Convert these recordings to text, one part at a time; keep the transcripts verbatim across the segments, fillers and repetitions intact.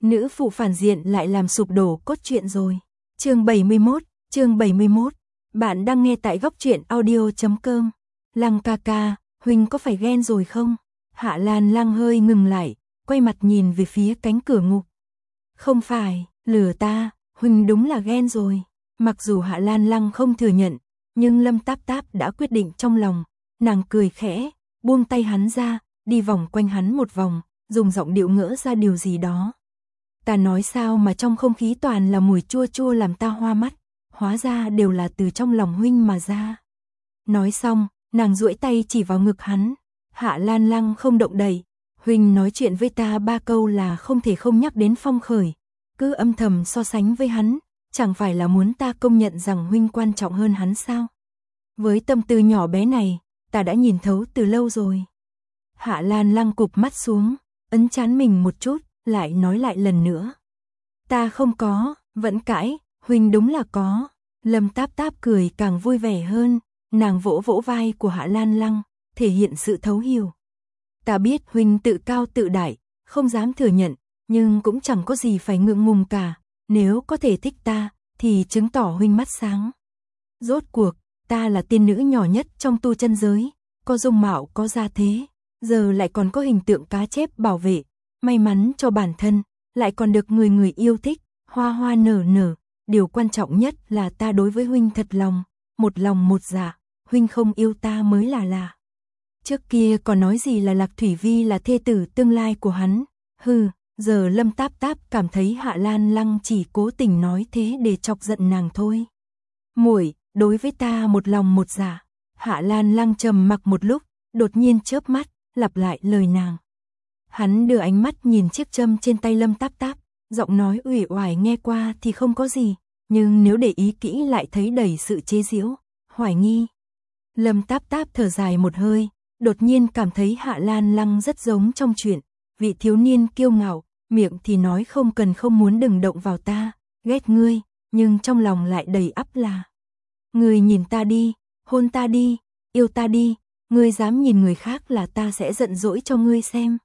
nữ phụ phản diện lại làm sụp đổ cốt truyện rồi. Chương bảy mươi mốt, chương bảy mươi mốt. Bạn đang nghe tại góc truyện audio chấm com. Lăng ca ca, huynh có phải ghen rồi không? Hạ Lan Lăng hơi ngừng lại, quay mặt nhìn về phía cánh cửa ngục. Không phải, lừa ta, huynh đúng là ghen rồi. Mặc dù Hạ Lan Lăng không thừa nhận, nhưng Lâm Táp Táp đã quyết định trong lòng. Nàng cười khẽ, buông tay hắn ra, đi vòng quanh hắn một vòng, dùng giọng điệu ngỡ ra điều gì đó. Ta nói sao mà trong không khí toàn là mùi chua chua làm ta hoa mắt, hóa ra đều là từ trong lòng huynh mà ra. Nói xong, nàng duỗi tay chỉ vào ngực hắn. Hạ Lan Lăng không động đậy. Huynh nói chuyện với ta ba câu là không thể không nhắc đến Phong Khởi, cứ âm thầm so sánh với hắn, chẳng phải là muốn ta công nhận rằng huynh quan trọng hơn hắn sao? Với tâm tư nhỏ bé này, ta đã nhìn thấu từ lâu rồi. Hạ Lan Lăng cụp mắt xuống, ấn trán mình một chút, lại nói lại lần nữa. Ta không có, vẫn cãi, huynh đúng là có. Lâm Táp Táp cười càng vui vẻ hơn, nàng vỗ vỗ vai của Hạ Lan Lăng, thể hiện sự thấu hiểu. Ta biết huynh tự cao tự đại, không dám thừa nhận, nhưng cũng chẳng có gì phải ngượng ngùng cả. Nếu có thể thích ta, thì chứng tỏ huynh mắt sáng. Rốt cuộc, ta là tiên nữ nhỏ nhất trong tu chân giới, có dung mạo có gia thế, giờ lại còn có hình tượng cá chép bảo vệ. May mắn cho bản thân, lại còn được người người yêu thích, hoa hoa nở nở. Điều quan trọng nhất là ta đối với huynh thật lòng, một lòng một dạ, huynh không yêu ta mới là lạ. Trước kia còn nói gì là Lạc Thủy Vi là thê tử tương lai của hắn, hừ, giờ Lâm Táp Táp cảm thấy Hạ Lan Lăng chỉ cố tình nói thế để chọc giận nàng thôi. Muội, đối với ta một lòng một dạ. Hạ Lan Lăng trầm mặc một lúc, đột nhiên chớp mắt, lặp lại lời nàng. Hắn đưa ánh mắt nhìn chiếc châm trên tay Lâm Táp Táp, giọng nói uể oải nghe qua thì không có gì, nhưng nếu để ý kỹ lại thấy đầy sự chế giễu, hoài nghi. Lâm Táp Táp thở dài một hơi, đột nhiên cảm thấy Hạ Lan Lăng rất giống trong chuyện, vị thiếu niên kiêu ngạo, miệng thì nói không cần không muốn đừng động vào ta, ghét ngươi, nhưng trong lòng lại đầy ắp là. Ngươi nhìn ta đi, hôn ta đi, yêu ta đi, ngươi dám nhìn người khác là ta sẽ giận dỗi cho ngươi xem.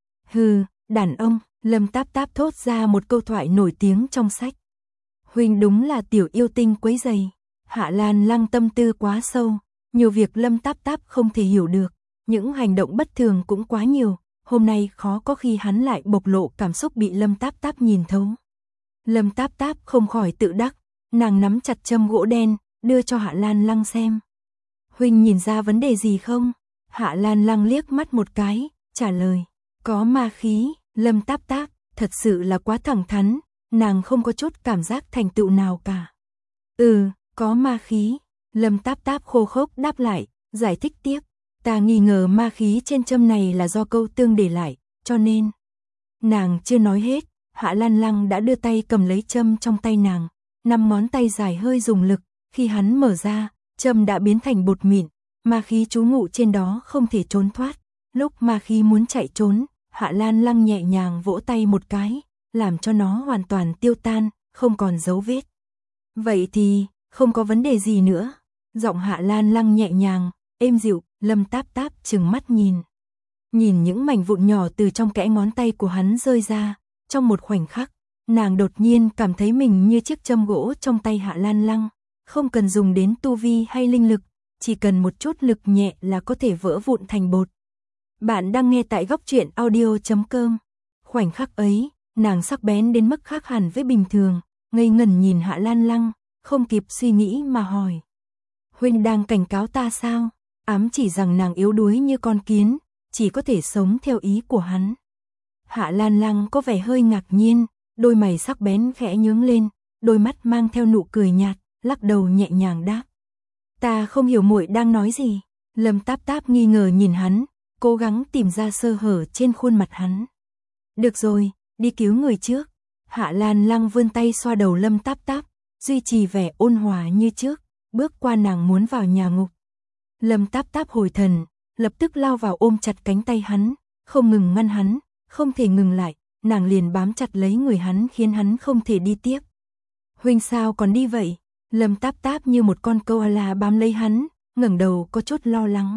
Hừ, đàn ông, Lâm Táp Táp thốt ra một câu thoại nổi tiếng trong sách. Huynh đúng là tiểu yêu tinh quấy rầy. Hạ Lan Lăng tâm tư quá sâu, nhiều việc Lâm Táp Táp không thể hiểu được, những hành động bất thường cũng quá nhiều, hôm nay khó có khi hắn lại bộc lộ cảm xúc bị Lâm Táp Táp nhìn thấu. Lâm Táp Táp không khỏi tự đắc, nàng nắm chặt châm gỗ đen, đưa cho Hạ Lan Lăng xem. Huynh nhìn ra vấn đề gì không? Hạ Lan Lăng liếc mắt một cái, trả lời. Có ma khí. Lâm Táp Táp, thật sự là quá thẳng thắn, nàng không có chút cảm giác thành tựu nào cả. Ừ, có ma khí. Lâm Táp Táp khô khốc đáp lại, giải thích tiếp. Ta nghi ngờ ma khí trên châm này là do câu tương để lại, cho nên. Nàng chưa nói hết, Hạ Lan Lăng đã đưa tay cầm lấy châm trong tay nàng, năm ngón tay dài hơi dùng lực, khi hắn mở ra, châm đã biến thành bột mịn, ma khí trú ngụ trên đó không thể trốn thoát. Lúc ma khí muốn chạy trốn, Hạ Lan Lăng nhẹ nhàng vỗ tay một cái, làm cho nó hoàn toàn tiêu tan, không còn dấu vết. Vậy thì, không có vấn đề gì nữa. Giọng Hạ Lan Lăng nhẹ nhàng, êm dịu. Lâm Táp Táp trừng mắt nhìn. Nhìn những mảnh vụn nhỏ từ trong kẽ ngón tay của hắn rơi ra, trong một khoảnh khắc, nàng đột nhiên cảm thấy mình như chiếc châm gỗ trong tay Hạ Lan Lăng, không cần dùng đến tu vi hay linh lực, chỉ cần một chút lực nhẹ là có thể vỡ vụn thành bột. Bạn đang nghe tại góc truyện audio chấm com. Khoảnh khắc ấy, nàng sắc bén đến mức khác hẳn với bình thường, ngây ngẩn nhìn Hạ Lan Lăng, không kịp suy nghĩ mà hỏi. Huynh đang cảnh cáo ta sao? Ám chỉ rằng nàng yếu đuối như con kiến, chỉ có thể sống theo ý của hắn. Hạ Lan Lăng có vẻ hơi ngạc nhiên, đôi mày sắc bén khẽ nhướng lên, đôi mắt mang theo nụ cười nhạt, lắc đầu nhẹ nhàng đáp. Ta không hiểu muội đang nói gì. Lâm Táp Táp nghi ngờ nhìn hắn, cố gắng tìm ra sơ hở trên khuôn mặt hắn. Được rồi, đi cứu người trước. Hạ Lan Lăng vươn tay xoa đầu Lâm Táp Táp, duy trì vẻ ôn hòa như trước, bước qua nàng muốn vào nhà ngục. Lâm Táp Táp hồi thần, lập tức lao vào ôm chặt cánh tay hắn, không ngừng ngăn hắn, không thể ngừng lại, nàng liền bám chặt lấy người hắn khiến hắn không thể đi tiếp. Huynh sao còn đi vậy? Lâm Táp Táp như một con koala bám lấy hắn, ngẩng đầu có chút lo lắng.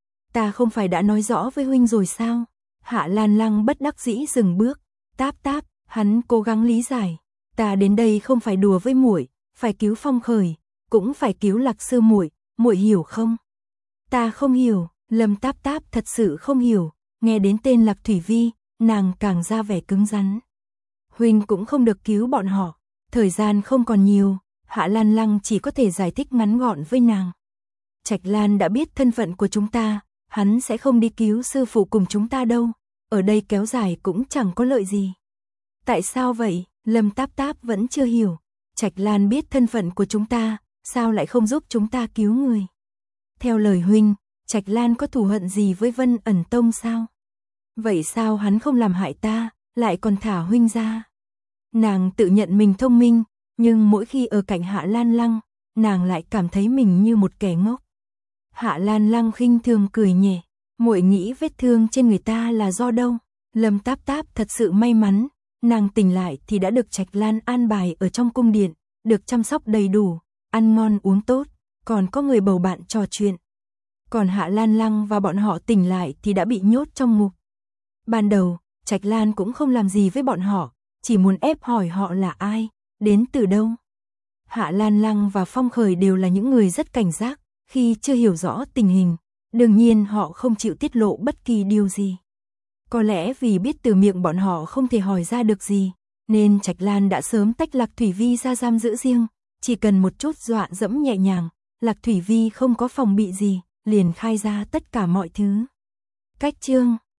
Ta không phải đã nói rõ với huynh rồi sao? Hạ Lan Lăng bất đắc dĩ dừng bước. Táp Táp, Hắn cố gắng lý giải, ta đến đây không phải đùa với muội, phải cứu Phong Khởi, cũng phải cứu Lạc sư muội, muội hiểu không? Ta không hiểu, Lâm Táp Táp thật sự không hiểu, nghe đến tên Lạc Thủy Vi, nàng càng ra vẻ cứng rắn. Huynh cũng không được cứu bọn họ, thời gian không còn nhiều, Hạ Lan Lăng chỉ có thể giải thích ngắn gọn với nàng. Trạch Lan đã biết thân phận của chúng ta, hắn sẽ không đi cứu sư phụ cùng chúng ta đâu, ở đây kéo dài cũng chẳng có lợi gì. Tại sao vậy? Lâm Táp Táp vẫn chưa hiểu. Trạch Lan biết thân phận của chúng ta, sao lại không giúp chúng ta cứu người? Theo lời huynh, Trạch Lan có thù hận gì với Vân Ẩn Tông sao? Vậy sao hắn không làm hại ta, lại còn thả huynh ra? Nàng tự nhận mình thông minh, nhưng mỗi khi ở cạnh Hạ Lan Lăng, nàng lại cảm thấy mình như một kẻ ngốc. Hạ Lan Lăng khinh thường cười nhẹ, muội nghĩ vết thương trên người ta là do đâu? Lâm Táp Táp thật sự may mắn, nàng tỉnh lại thì đã được Trạch Lan an bài ở trong cung điện, được chăm sóc đầy đủ, ăn ngon uống tốt, còn có người bầu bạn trò chuyện. Còn Hạ Lan Lăng và bọn họ tỉnh lại thì đã bị nhốt trong ngục. Ban đầu, Trạch Lan cũng không làm gì với bọn họ, chỉ muốn ép hỏi họ là ai, đến từ đâu. Hạ Lan Lăng và Phong Khởi đều là những người rất cảnh giác, khi chưa hiểu rõ tình hình, đương nhiên họ không chịu tiết lộ bất kỳ điều gì. Có lẽ vì biết từ miệng bọn họ không thể hỏi ra được gì, nên Trạch Lan đã sớm tách Lạc Thủy Vi ra giam giữ riêng, chỉ cần một chút dọa dẫm nhẹ nhàng, Lạc Thủy Vi không có phòng bị gì, liền khai ra tất cả mọi thứ. Cách chương